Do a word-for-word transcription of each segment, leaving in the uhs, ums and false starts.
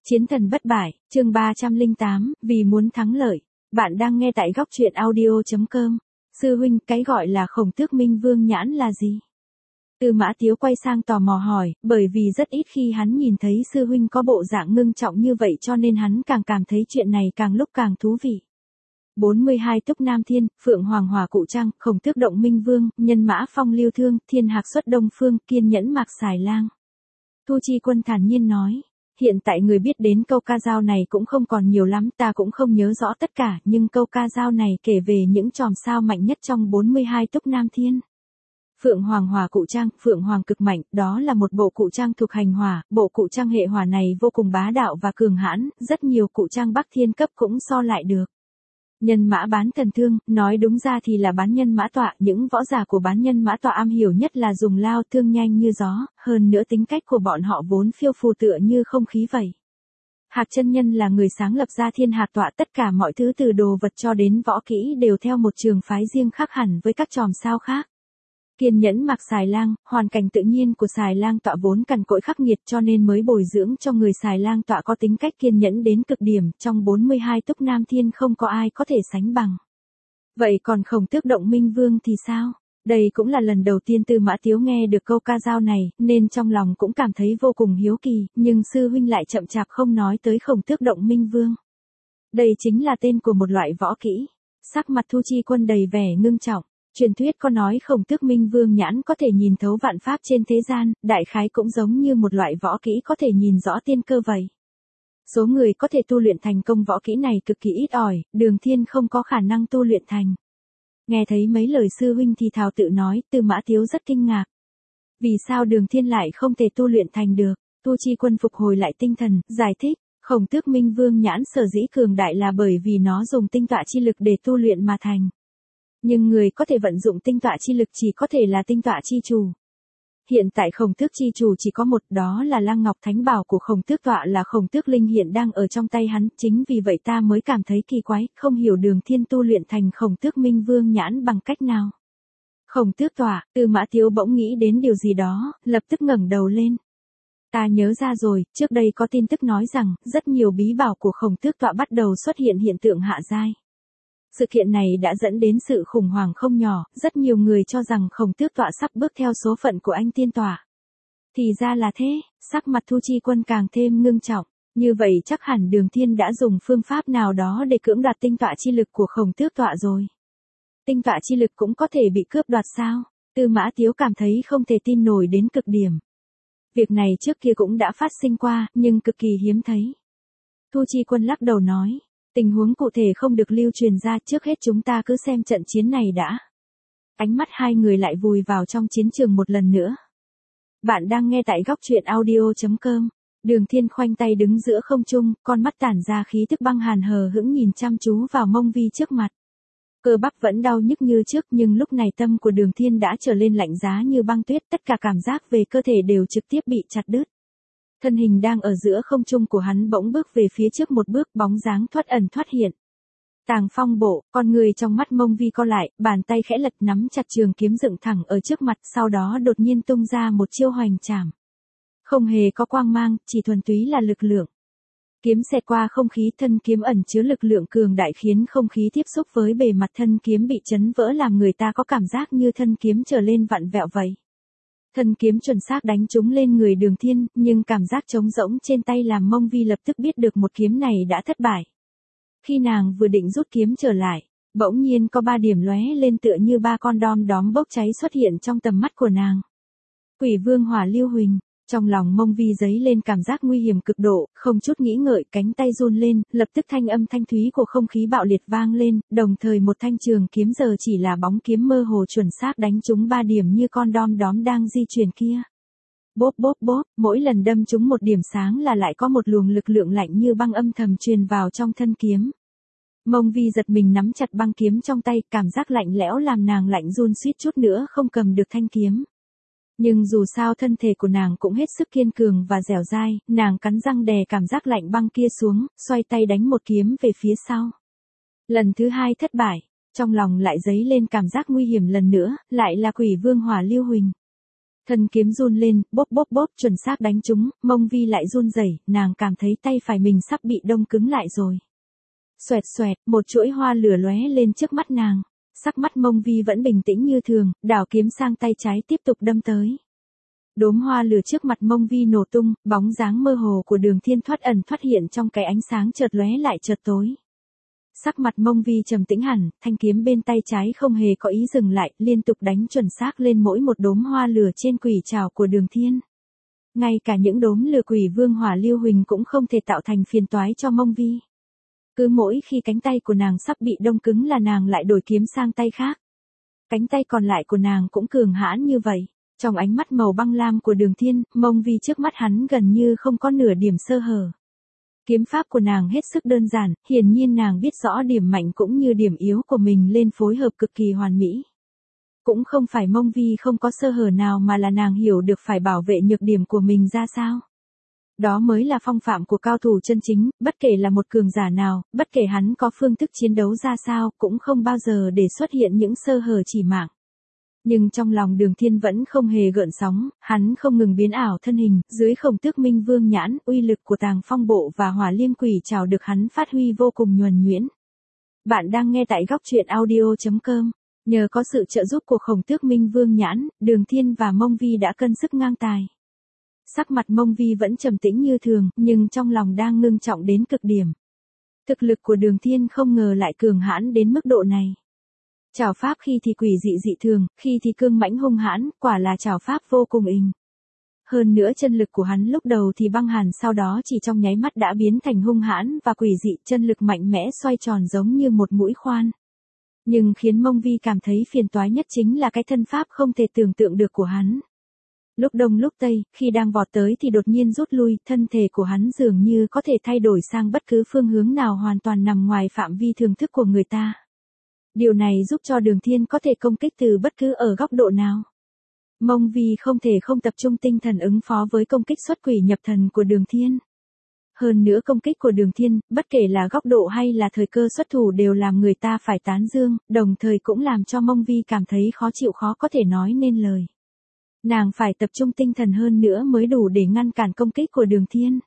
Chiến thần bất bại, chương ba trăm lẻ tám, vì muốn thắng lợi. Bạn đang nghe tại góc truyện audio chấm com. Sư huynh, cái gọi là Khổng Tước Minh Vương nhãn là gì? Tư Mã Tiếu quay sang tò mò hỏi, bởi vì rất ít khi hắn nhìn thấy sư huynh có bộ dạng ngưng trọng như vậy cho nên hắn càng cảm thấy chuyện này càng lúc càng thú vị. bốn mươi hai Túc Nam Thiên, Phượng Hoàng Hỏa Cụ Trăng, Khổng Tước Động Minh Vương, Nhân Mã Phong Lưu Thương, Thiên Hạc Xuất Đông Phương, Kiên Nhẫn Mạc Xài Lang. Thu Chi Quân thản nhiên nói. Hiện tại người biết đến câu ca dao này cũng không còn nhiều lắm, ta cũng không nhớ rõ tất cả, nhưng câu ca dao này kể về những chòm sao mạnh nhất trong bốn mươi hai Túc Nam Thiên. Phượng Hoàng Hỏa Cụ Trang, Phượng Hoàng cực mạnh, đó là một bộ cụ trang thuộc hành hỏa, bộ cụ trang hệ hỏa này vô cùng bá đạo và cường hãn, rất nhiều cụ trang Bắc Thiên cấp cũng so lại được. Nhân mã bán thần thương, nói đúng ra thì là bán nhân mã tọa, những võ giả của bán nhân mã tọa am hiểu nhất là dùng lao thương nhanh như gió, hơn nữa tính cách của bọn họ vốn phiêu phù tựa như không khí vậy. Hạc chân nhân là người sáng lập ra Thiên Hạc tọa, tất cả mọi thứ từ đồ vật cho đến võ kỹ đều theo một trường phái riêng khác hẳn với các chòm sao khác. Kiên Nhẫn Mạc Xài Lang, hoàn cảnh tự nhiên của Xài Lang tọa vốn cằn cỗi khắc nghiệt cho nên mới bồi dưỡng cho người Xài Lang tọa có tính cách kiên nhẫn đến cực điểm, trong bốn mươi hai Túc Nam Thiên không có ai có thể sánh bằng. Vậy còn Khổng Tước Động Minh Vương thì sao? Đây cũng là lần đầu tiên Tư Mã Tiếu nghe được câu ca dao này, nên trong lòng cũng cảm thấy vô cùng hiếu kỳ, nhưng sư huynh lại chậm chạp không nói tới Khổng Tước Động Minh Vương. Đây chính là tên của một loại võ kỹ. Sắc mặt Thu Chi Quân đầy vẻ ngưng trọng. Truyền thuyết có nói Khổng Tước Minh Vương nhãn có thể nhìn thấu vạn pháp trên thế gian, đại khái cũng giống như một loại võ kỹ có thể nhìn rõ tiên cơ vậy. Số người có thể tu luyện thành công võ kỹ này cực kỳ ít ỏi, Đường Thiên không có khả năng tu luyện thành. Nghe thấy mấy lời sư huynh thì thào tự nói, Tư Mã Tiếu rất kinh ngạc. Vì sao Đường Thiên lại không thể tu luyện thành được? Tu Chi Quân phục hồi lại tinh thần, giải thích, Khổng Tước Minh Vương nhãn sở dĩ cường đại là bởi vì nó dùng tinh tọa chi lực để tu luyện mà thành. Nhưng người có thể vận dụng tinh tọa chi lực chỉ có thể là tinh tọa chi chủ. Hiện tại Khổng Tước chi chủ chỉ có một, đó là Lăng Ngọc Thánh Bảo của Khổng Tước tọa là Khổng Tước linh hiện đang ở trong tay hắn, chính vì vậy ta mới cảm thấy kỳ quái, không hiểu Đường Thiên tu luyện thành Khổng Tước Minh Vương nhãn bằng cách nào. Khổng Tước tọa, Tư Mã Tiếu bỗng nghĩ đến điều gì đó, lập tức ngẩng đầu lên. Ta nhớ ra rồi, trước đây có tin tức nói rằng, rất nhiều bí bảo của Khổng Tước tọa bắt đầu xuất hiện hiện tượng hạ giai. Sự kiện này đã dẫn đến sự khủng hoảng không nhỏ, rất nhiều người cho rằng Khổng Tước tọa sắp bước theo số phận của anh tiên tọa. Thì ra là thế, sắc mặt Thu Chi Quân càng thêm ngưng trọng, như vậy chắc hẳn Đường Thiên đã dùng phương pháp nào đó để cưỡng đoạt tinh tọa chi lực của Khổng Tước tọa rồi. Tinh tọa chi lực cũng có thể bị cướp đoạt sao? Tư Mã Tiếu cảm thấy không thể tin nổi đến cực điểm. Việc này trước kia cũng đã phát sinh qua, nhưng cực kỳ hiếm thấy. Thu Chi Quân lắc đầu nói. Tình huống cụ thể không được lưu truyền ra, trước hết chúng ta cứ xem trận chiến này đã. Ánh mắt hai người lại vùi vào trong chiến trường một lần nữa. Bạn đang nghe tại góc truyện audio chấm com. Đường Thiên khoanh tay đứng giữa không trung, con mắt tản ra khí tức băng hàn hờ hững nhìn chăm chú vào Mông Vi trước mặt. Cơ bắp vẫn đau nhức như trước nhưng lúc này tâm của Đường Thiên đã trở lên lạnh giá như băng tuyết, tất cả cảm giác về cơ thể đều trực tiếp bị chặt đứt. Thân hình đang ở giữa không trung của hắn bỗng bước về phía trước một bước, bóng dáng thoát ẩn thoát hiện. Tàng phong bộ, con người trong mắt Mông Vi co lại, bàn tay khẽ lật nắm chặt trường kiếm dựng thẳng ở trước mặt, sau đó đột nhiên tung ra một chiêu hoành trảm. Không hề có quang mang, chỉ thuần túy là lực lượng. Kiếm xẹt qua không khí, thân kiếm ẩn chứa lực lượng cường đại khiến không khí tiếp xúc với bề mặt thân kiếm bị chấn vỡ làm người ta có cảm giác như thân kiếm trở lên vặn vẹo vậy. Thân kiếm chuẩn xác đánh trúng lên người Đường Thiên, nhưng cảm giác trống rỗng trên tay làm Mông Vi lập tức biết được một kiếm này đã thất bại. Khi nàng vừa định rút kiếm trở lại, bỗng nhiên có ba điểm lóe lên tựa như ba con đom đóm bốc cháy xuất hiện trong tầm mắt của nàng. Quỷ Vương Hỏa Lưu Huỳnh, trong lòng Mông Vi dấy lên cảm giác nguy hiểm cực độ, không chút nghĩ ngợi cánh tay run lên, lập tức thanh âm thanh thúy của không khí bạo liệt vang lên, đồng thời một thanh trường kiếm giờ chỉ là bóng kiếm mơ hồ chuẩn xác đánh trúng ba điểm như con đom đóm đang di chuyển kia. Bốp bốp bốp, mỗi lần đâm trúng một điểm sáng là lại có một luồng lực lượng lạnh như băng âm thầm truyền vào trong thân kiếm. Mông Vi giật mình nắm chặt băng kiếm trong tay, cảm giác lạnh lẽo làm nàng lạnh run suýt chút nữa không cầm được thanh kiếm. Nhưng dù sao thân thể của nàng cũng hết sức kiên cường và dẻo dai, nàng cắn răng đè cảm giác lạnh băng kia xuống, xoay tay đánh một kiếm về phía sau. Lần thứ hai thất bại, trong lòng lại dấy lên cảm giác nguy hiểm lần nữa, lại là Quỷ Vương Hỏa Lưu Huỳnh. Thân kiếm run lên, bốp bốp bốp chuẩn xác đánh trúng, mông vi lại run rẩy, nàng cảm thấy tay phải mình sắp bị đông cứng lại rồi. Xoẹt xoẹt, một chuỗi hoa lửa lóe lên trước mắt nàng. Sắc mắt mông vi vẫn bình tĩnh như thường, đảo kiếm sang tay trái tiếp tục đâm tới. Đốm hoa lửa trước mặt mông vi nổ tung, bóng dáng mơ hồ của Đường Thiên thoát ẩn thoát hiện trong cái ánh sáng chợt lóe lại chợt tối. Sắc mặt mông vi trầm tĩnh hẳn, thanh kiếm bên tay trái không hề có ý dừng lại, liên tục đánh chuẩn xác lên mỗi một đốm hoa lửa trên quỷ trảo của Đường Thiên. Ngay cả những đốm lửa quỷ vương hỏa lưu huỳnh cũng không thể tạo thành phiền toái cho mông vi. Cứ mỗi khi cánh tay của nàng sắp bị đông cứng là nàng lại đổi kiếm sang tay khác. Cánh tay còn lại của nàng cũng cường hãn như vậy. Trong ánh mắt màu băng lam của Đường Thiên, mông vi trước mắt hắn gần như không có nửa điểm sơ hở. Kiếm pháp của nàng hết sức đơn giản, hiển nhiên nàng biết rõ điểm mạnh cũng như điểm yếu của mình lên phối hợp cực kỳ hoàn mỹ. Cũng không phải mông vi không có sơ hở nào mà là nàng hiểu được phải bảo vệ nhược điểm của mình ra sao. Đó mới là phong phạm của cao thủ chân chính, bất kể là một cường giả nào, bất kể hắn có phương thức chiến đấu ra sao, cũng không bao giờ để xuất hiện những sơ hở chỉ mạng. Nhưng trong lòng Đường Thiên vẫn không hề gợn sóng, hắn không ngừng biến ảo thân hình, dưới Khổng Tước Minh Vương nhãn, uy lực của Tàng Phong Bộ và Hỏa Liêm Quỷ Trảo được hắn phát huy vô cùng nhuần nhuyễn. Bạn đang nghe tại góc truyện audio chấm com. Nhờ có sự trợ giúp của Khổng Tước Minh Vương nhãn, Đường Thiên và mông vi đã cân sức ngang tài. Sắc mặt mông vi vẫn trầm tĩnh như thường, nhưng trong lòng đang ngưng trọng đến cực điểm. Thực lực của Đường Thiên không ngờ lại cường hãn đến mức độ này. Trảo pháp khi thì quỷ dị dị thường, khi thì cương mãnh hung hãn, quả là trảo pháp vô cùng ình. Hơn nữa chân lực của hắn lúc đầu thì băng hàn, sau đó chỉ trong nháy mắt đã biến thành hung hãn và quỷ dị, chân lực mạnh mẽ xoay tròn giống như một mũi khoan. Nhưng khiến mông vi cảm thấy phiền toái nhất chính là cái thân pháp không thể tưởng tượng được của hắn. Lúc đông lúc tây, khi đang vọt tới thì đột nhiên rút lui, thân thể của hắn dường như có thể thay đổi sang bất cứ phương hướng nào hoàn toàn nằm ngoài phạm vi thưởng thức của người ta. Điều này giúp cho Đường Thiên có thể công kích từ bất cứ ở góc độ nào. Mông vi không thể không tập trung tinh thần ứng phó với công kích xuất quỷ nhập thần của Đường Thiên. Hơn nữa công kích của Đường Thiên, bất kể là góc độ hay là thời cơ xuất thủ đều làm người ta phải tán dương, đồng thời cũng làm cho mông vi cảm thấy khó chịu khó có thể nói nên lời. Nàng phải tập trung tinh thần hơn nữa mới đủ để ngăn cản công kích của Đường Thiên.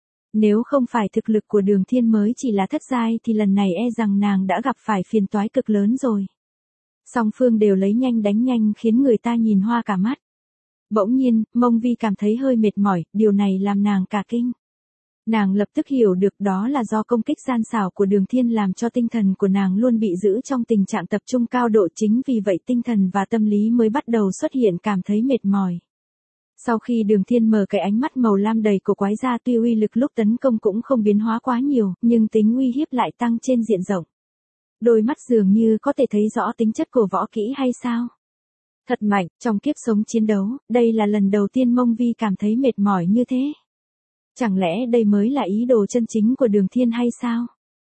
Nếu không phải thực lực của Đường Thiên mới chỉ là thất giai thì lần này e rằng nàng đã gặp phải phiền toái cực lớn rồi. Song phương đều lấy nhanh đánh nhanh khiến người ta nhìn hoa cả mắt. Bỗng nhiên, mông vi cảm thấy hơi mệt mỏi, điều này làm nàng cả kinh. Nàng lập tức hiểu được đó là do công kích gian xảo của Đường Thiên làm cho tinh thần của nàng luôn bị giữ trong tình trạng tập trung cao độ, chính vì vậy tinh thần và tâm lý mới bắt đầu xuất hiện cảm thấy mệt mỏi. Sau khi Đường Thiên mở cái ánh mắt màu lam đầy cổ quái ra, tuy uy lực lúc tấn công cũng không biến hóa quá nhiều, nhưng tính uy hiếp lại tăng trên diện rộng. Đôi mắt dường như có thể thấy rõ tính chất của võ kỹ hay sao? Thật mạnh, trong kiếp sống chiến đấu, đây là lần đầu tiên mông vi cảm thấy mệt mỏi như thế. Chẳng lẽ đây mới là ý đồ chân chính của Đường Thiên hay sao?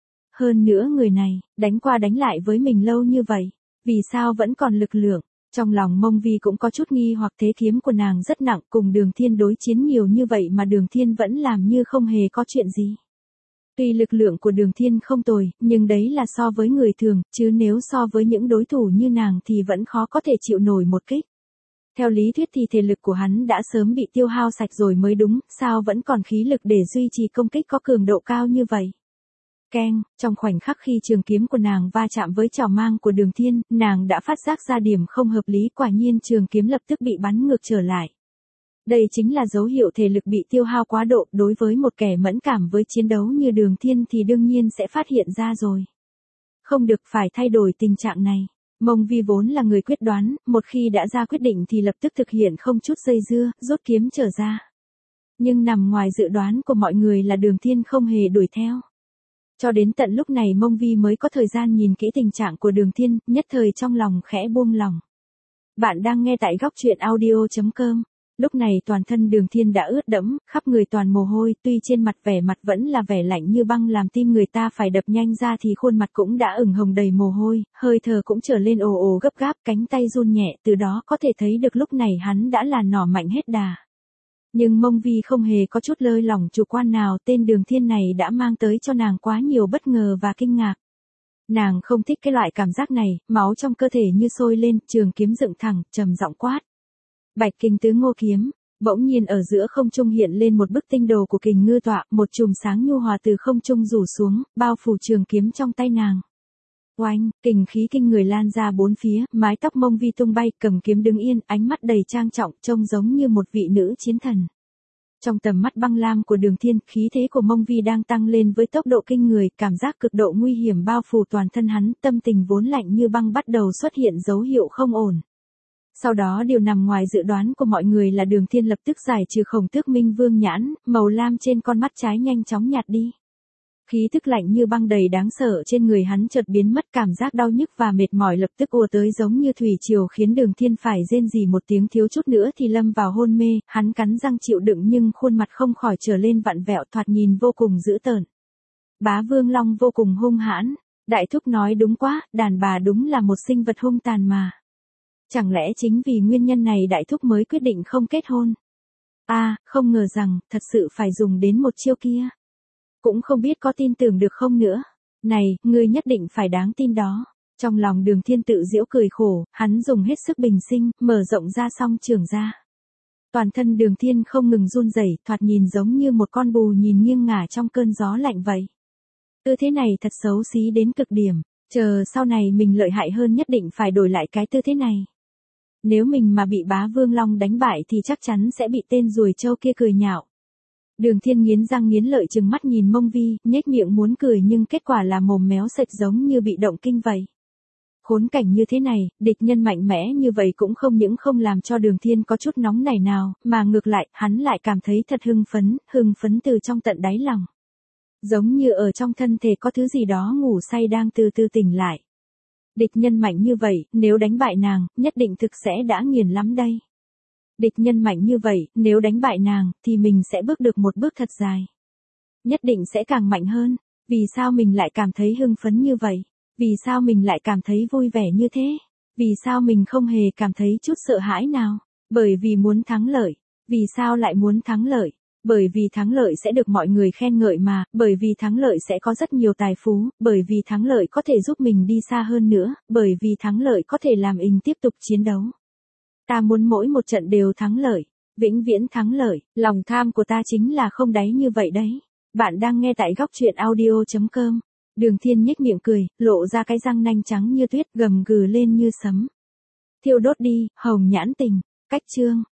Hơn nữa người này, đánh qua đánh lại với mình lâu như vậy, vì sao vẫn còn lực lượng? Trong lòng mông vi cũng có chút nghi hoặc, thế kiếm của nàng rất nặng, cùng Đường Thiên đối chiến nhiều như vậy mà Đường Thiên vẫn làm như không hề có chuyện gì. Tuy lực lượng của Đường Thiên không tồi, nhưng đấy là so với người thường, chứ nếu so với những đối thủ như nàng thì vẫn khó có thể chịu nổi một kích. Theo lý thuyết thì thể lực của hắn đã sớm bị tiêu hao sạch rồi mới đúng, sao vẫn còn khí lực để duy trì công kích có cường độ cao như vậy. Keng, trong khoảnh khắc khi trường kiếm của nàng va chạm với trảo mang của Đường Thiên, nàng đã phát giác ra điểm không hợp lý, quả nhiên trường kiếm lập tức bị bắn ngược trở lại. Đây chính là dấu hiệu thể lực bị tiêu hao quá độ, đối với một kẻ mẫn cảm với chiến đấu như Đường Thiên thì đương nhiên sẽ phát hiện ra rồi. Không được, phải thay đổi tình trạng này. Mông vi vốn là người quyết đoán, một khi đã ra quyết định thì lập tức thực hiện không chút dây dưa, rút kiếm trở ra. Nhưng nằm ngoài dự đoán của mọi người là Đường Thiên không hề đuổi theo. Cho đến tận lúc này mông vi mới có thời gian nhìn kỹ tình trạng của Đường Thiên, nhất thời trong lòng khẽ buông lòng. Bạn đang nghe tại góc truyện audio chấm com. Lúc này toàn thân Đường Thiên đã ướt đẫm, khắp người toàn mồ hôi, tuy trên mặt vẻ mặt vẫn là vẻ lạnh như băng làm tim người ta phải đập nhanh ra thì khuôn mặt cũng đã ửng hồng đầy mồ hôi, hơi thở cũng trở lên ồ ồ gấp gáp, cánh tay run nhẹ, từ đó có thể thấy được lúc này hắn đã là nỏ mạnh hết đà. Nhưng mông vi không hề có chút lơi lỏng chủ quan nào, tên Đường Thiên này đã mang tới cho nàng quá nhiều bất ngờ và kinh ngạc. Nàng không thích cái loại cảm giác này, máu trong cơ thể như sôi lên, trường kiếm dựng thẳng, trầm giọng quát. Bạch Kình Tứ Ngô kiếm. Bỗng nhiên ở giữa không trung hiện lên một bức tinh đồ của Kình Ngư tọa, một chùm sáng nhu hòa từ không trung rủ xuống, bao phủ trường kiếm trong tay nàng. Oanh, kình khí kinh người lan ra bốn phía, mái tóc Mông Vi tung bay, cầm kiếm đứng yên, ánh mắt đầy trang trọng, trông giống như một vị nữ chiến thần. Trong tầm mắt băng lam của Đường Thiên, khí thế của Mông Vi đang tăng lên với tốc độ kinh người, cảm giác cực độ nguy hiểm bao phủ toàn thân hắn, tâm tình vốn lạnh như băng bắt đầu xuất hiện dấu hiệu không ổn. Sau đó điều nằm ngoài dự đoán của mọi người là Đường Thiên lập tức giải trừ Khổng Tước Minh Vương nhãn, màu lam trên con mắt trái nhanh chóng nhạt đi. Khí tức lạnh như băng đầy đáng sợ trên người hắn chợt biến mất, cảm giác đau nhức và mệt mỏi lập tức ùa tới giống như thủy triều khiến Đường Thiên phải rên rỉ một tiếng, thiếu chút nữa thì lâm vào hôn mê, hắn cắn răng chịu đựng nhưng khuôn mặt không khỏi trở lên vặn vẹo, thoạt nhìn vô cùng dữ tợn. Bá Vương Long vô cùng hung hãn, đại thúc nói đúng quá, đàn bà đúng là một sinh vật hung tàn mà. Chẳng lẽ chính vì nguyên nhân này đại thúc mới quyết định không kết hôn? A, à, không ngờ rằng, thật sự phải dùng đến một chiêu kia. Cũng không biết có tin tưởng được không nữa. Này, ngươi nhất định phải đáng tin đó. Trong lòng Đường Thiên tự giễu cười khổ, hắn dùng hết sức bình sinh, mở rộng ra song trường ra. Toàn thân Đường Thiên không ngừng run rẩy, thoạt nhìn giống như một con bù nhìn nghiêng ngả trong cơn gió lạnh vậy. Tư thế này thật xấu xí đến cực điểm, chờ sau này mình lợi hại hơn nhất định phải đổi lại cái tư thế này. Nếu mình mà bị Bá Vương Long đánh bại thì chắc chắn sẽ bị tên ruồi trâu kia cười nhạo. Đường Thiên nghiến răng nghiến lợi trừng mắt nhìn Mông Vi, nhếch miệng muốn cười nhưng kết quả là mồm méo sệch giống như bị động kinh vậy. Khốn cảnh như thế này, địch nhân mạnh mẽ như vậy cũng không những không làm cho Đường Thiên có chút nóng nảy nào, mà ngược lại, hắn lại cảm thấy thật hưng phấn, hưng phấn từ trong tận đáy lòng. Giống như ở trong thân thể có thứ gì đó ngủ say đang từ từ tỉnh lại. Địch nhân mạnh như vậy, nếu đánh bại nàng, nhất định thực sẽ đã nghiền lắm đây. Địch nhân mạnh như vậy, nếu đánh bại nàng, thì mình sẽ bước được một bước thật dài. Nhất định sẽ càng mạnh hơn. Vì sao mình lại cảm thấy hưng phấn như vậy? Vì sao mình lại cảm thấy vui vẻ như thế? Vì sao mình không hề cảm thấy chút sợ hãi nào? Bởi vì muốn thắng lợi. Vì sao lại muốn thắng lợi? Bởi vì thắng lợi sẽ được mọi người khen ngợi mà, bởi vì thắng lợi sẽ có rất nhiều tài phú, bởi vì thắng lợi có thể giúp mình đi xa hơn nữa, bởi vì thắng lợi có thể làm mình tiếp tục chiến đấu. Ta muốn mỗi một trận đều thắng lợi, vĩnh viễn thắng lợi, lòng tham của ta chính là không đáy như vậy đấy. Bạn đang nghe tại góc truyện audio chấm com. Đường Thiên nhếch miệng cười, lộ ra cái răng nanh trắng như tuyết, gầm gừ lên như sấm. Thiêu đốt đi, hồng nhãn tình, cách chương.